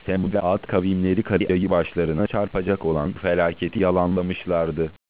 Semud ve Ad kavimleri karayı başlarına çarpacak olan felaketi yalanlamışlardı.